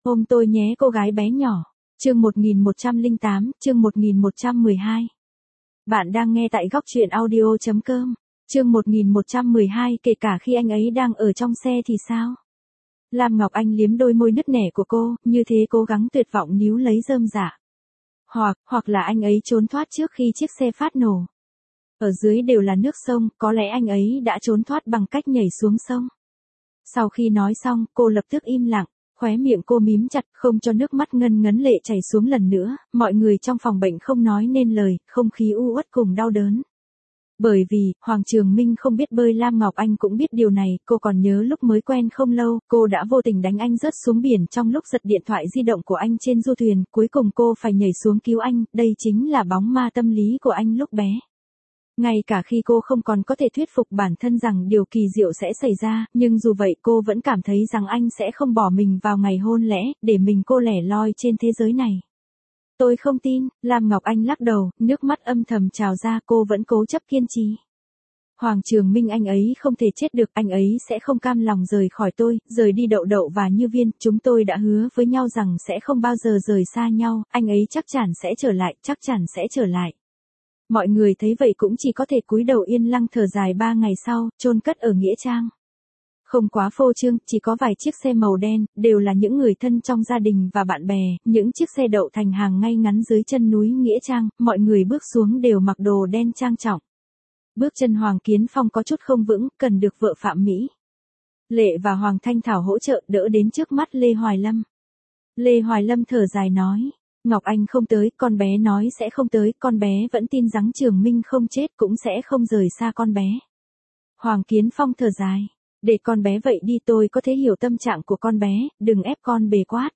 Ôm tôi nhé cô gái bé nhỏ. Chương 1108, chương 1112. Bạn đang nghe tại góc truyện audio.com. Chương 1112, kể cả khi anh ấy đang ở trong xe thì sao? Lam Ngọc Anh liếm đôi môi nứt nẻ của cô, như thế cố gắng tuyệt vọng níu lấy rơm rả. Hoặc là anh ấy trốn thoát trước khi chiếc xe phát nổ. Ở dưới đều là nước sông, có lẽ anh ấy đã trốn thoát bằng cách nhảy xuống sông. Sau khi nói xong, cô lập tức im lặng, khóe miệng cô mím chặt, không cho nước mắt ngân ngấn lệ chảy xuống lần nữa, mọi người trong phòng bệnh không nói nên lời, không khí u uất cùng đau đớn. Bởi vì, Hoàng Trường Minh không biết bơi, Lam Ngọc Anh cũng biết điều này, cô còn nhớ lúc mới quen không lâu, cô đã vô tình đánh anh rớt xuống biển trong lúc giật điện thoại di động của anh trên du thuyền, cuối cùng cô phải nhảy xuống cứu anh, đây chính là bóng ma tâm lý của anh lúc bé. Ngay cả khi cô không còn có thể thuyết phục bản thân rằng điều kỳ diệu sẽ xảy ra, nhưng dù vậy cô vẫn cảm thấy rằng anh sẽ không bỏ mình vào ngày hôn lễ, để mình cô lẻ loi trên thế giới này. Tôi không tin, Lam Ngọc Anh lắc đầu, nước mắt âm thầm trào ra, cô vẫn cố chấp kiên trì. Hoàng Trường Minh anh ấy không thể chết được, anh ấy sẽ không cam lòng rời khỏi tôi, rời đi Đậu Đậu và Như Viên, chúng tôi đã hứa với nhau rằng sẽ không bao giờ rời xa nhau, anh ấy chắc chắn sẽ trở lại, chắc chắn sẽ trở lại. Mọi người thấy vậy cũng chỉ có thể cúi đầu yên lặng thở dài. 3 ngày sau, chôn cất ở Nghĩa Trang. Không quá phô trương, chỉ có vài chiếc xe màu đen, đều là những người thân trong gia đình và bạn bè, những chiếc xe đậu thành hàng ngay ngắn dưới chân núi Nghĩa Trang, mọi người bước xuống đều mặc đồ đen trang trọng. Bước chân Hoàng Kiến Phong có chút không vững, cần được vợ Phạm Mỹ Lệ và Hoàng Thanh Thảo hỗ trợ đỡ đến trước mắt Lê Hoài Lâm. Lê Hoài Lâm thở dài nói. Ngọc Anh không tới, con bé nói sẽ không tới, con bé vẫn tin rằng Trường Minh không chết cũng sẽ không rời xa con bé. Hoàng Kiến Phong thở dài. Để con bé vậy đi, tôi có thể hiểu tâm trạng của con bé, đừng ép con bề quá.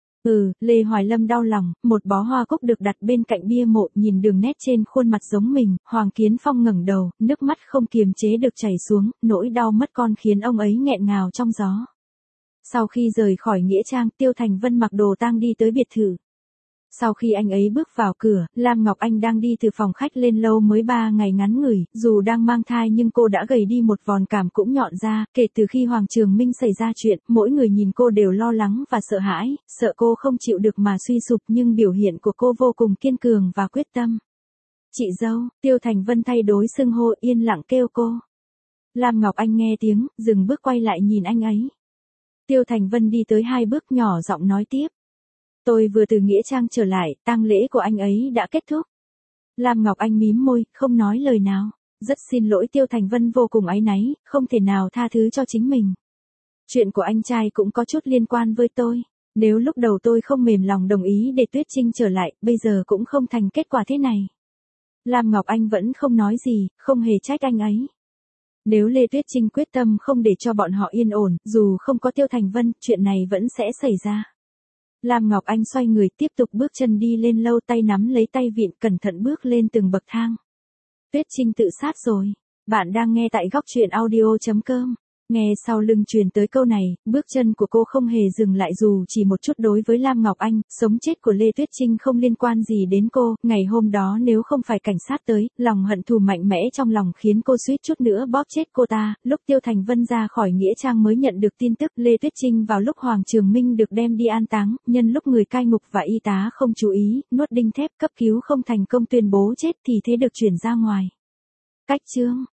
Lê Hoài Lâm đau lòng, một bó hoa cúc được đặt bên cạnh bia mộ, nhìn đường nét trên khuôn mặt giống mình, Hoàng Kiến Phong ngẩng đầu, nước mắt không kiềm chế được chảy xuống, nỗi đau mất con khiến ông ấy nghẹn ngào trong gió. Sau khi rời khỏi Nghĩa Trang, Tiêu Thành Vân mặc đồ tang đi tới biệt thự. Sau khi anh ấy bước vào cửa, Lam Ngọc Anh đang đi từ phòng khách lên lâu mới 3 ngày ngắn ngủi, dù đang mang thai nhưng cô đã gầy đi một vòn, cảm cũng nhọn ra, kể từ khi Hoàng Trường Minh xảy ra chuyện, mỗi người nhìn cô đều lo lắng và sợ hãi, sợ cô không chịu được mà suy sụp, nhưng biểu hiện của cô vô cùng kiên cường và quyết tâm. Chị dâu, Tiêu Thành Vân thay đổi xưng hô, yên lặng kêu cô. Lam Ngọc Anh nghe tiếng, dừng bước quay lại nhìn anh ấy. Tiêu Thành Vân đi tới 2 bước nhỏ giọng nói tiếp. Tôi vừa từ Nghĩa Trang trở lại, tang lễ của anh ấy đã kết thúc. Lam Ngọc Anh mím môi, không nói lời nào. Rất xin lỗi, Tiêu Thành Vân vô cùng áy náy, không thể nào tha thứ cho chính mình. Chuyện của anh trai cũng có chút liên quan với tôi. Nếu lúc đầu tôi không mềm lòng đồng ý để Tuyết Trinh trở lại, bây giờ cũng không thành kết quả thế này. Lam Ngọc Anh vẫn không nói gì, không hề trách anh ấy. Nếu Lê Tuyết Trinh quyết tâm không để cho bọn họ yên ổn, dù không có Tiêu Thành Vân, chuyện này vẫn sẽ xảy ra. Lam Ngọc Anh xoay người tiếp tục bước chân đi lên lâu, tay nắm lấy tay vịn, cẩn thận bước lên từng bậc thang. Tuyết Trinh tự sát rồi. Bạn đang nghe tại góc truyện audio.com. Nghe sau lưng truyền tới câu này, bước chân của cô không hề dừng lại dù chỉ một chút. Đối với Lam Ngọc Anh, sống chết của Lê Tuyết Trinh không liên quan gì đến cô, ngày hôm đó nếu không phải cảnh sát tới, lòng hận thù mạnh mẽ trong lòng khiến cô suýt chút nữa bóp chết cô ta. Lúc Tiêu Thành Vân ra khỏi Nghĩa Trang mới nhận được tin tức Lê Tuyết Trinh vào lúc Hoàng Trường Minh được đem đi an táng, nhân lúc người cai ngục và y tá không chú ý, nuốt đinh thép, cấp cứu không thành công tuyên bố chết thì thế được chuyển ra ngoài. Cách chương